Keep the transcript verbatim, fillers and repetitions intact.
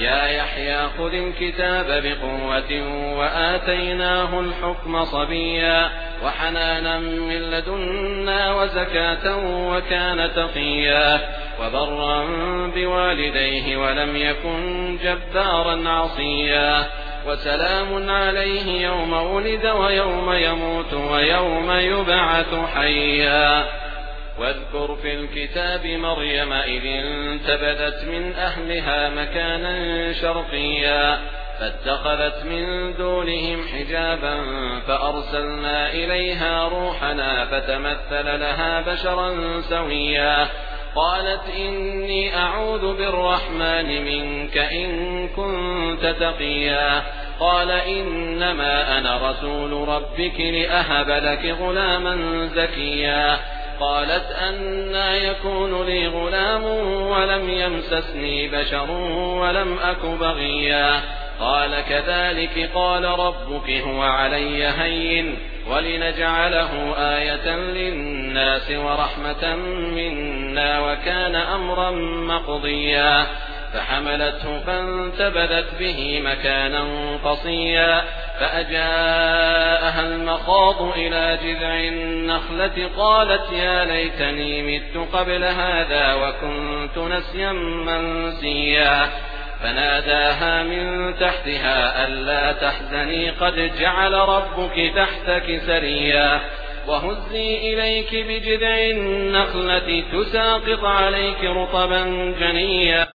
يا يحيى خذ الكتاب بقوة وآتيناه الحكم صبيا وحنانا من لدنا وزكاة وكان تقيا وبرا بوالديه ولم يكن جبارا عصيا وسلام عليه يوم ولد ويوم يموت ويوم يبعث حيا. واذكر في الكتاب مريم إذ انتبذت من أهلها مكانا شرقيا فاتخذت من دونهم حجابا فأرسلنا إليها روحنا فتمثل لها بشرا سويا قالت إني أعوذ بالرحمن منك إن كنت تقيا قال إنما أنا رسول ربك لأهب لك غلاما زكيا قالت أنى يكون لي غلام ولم يمسسني بشر ولم أك بغيا قال كذلك قال ربك هو علي هين ولنجعله آية للناس ورحمة منا وكان أمرا مقضيا فحملته فانتبذت به مكانا قصيا فأجاءها المخاض إلى جذع النخلة قالت يا ليتني مت قبل هذا وكنت نسيا منسيا فناداها من تحتها ألا تحزني قد جعل ربك تحتك سريا وهزي إليك بجذع النخلة تساقط عليك رطبا جنيا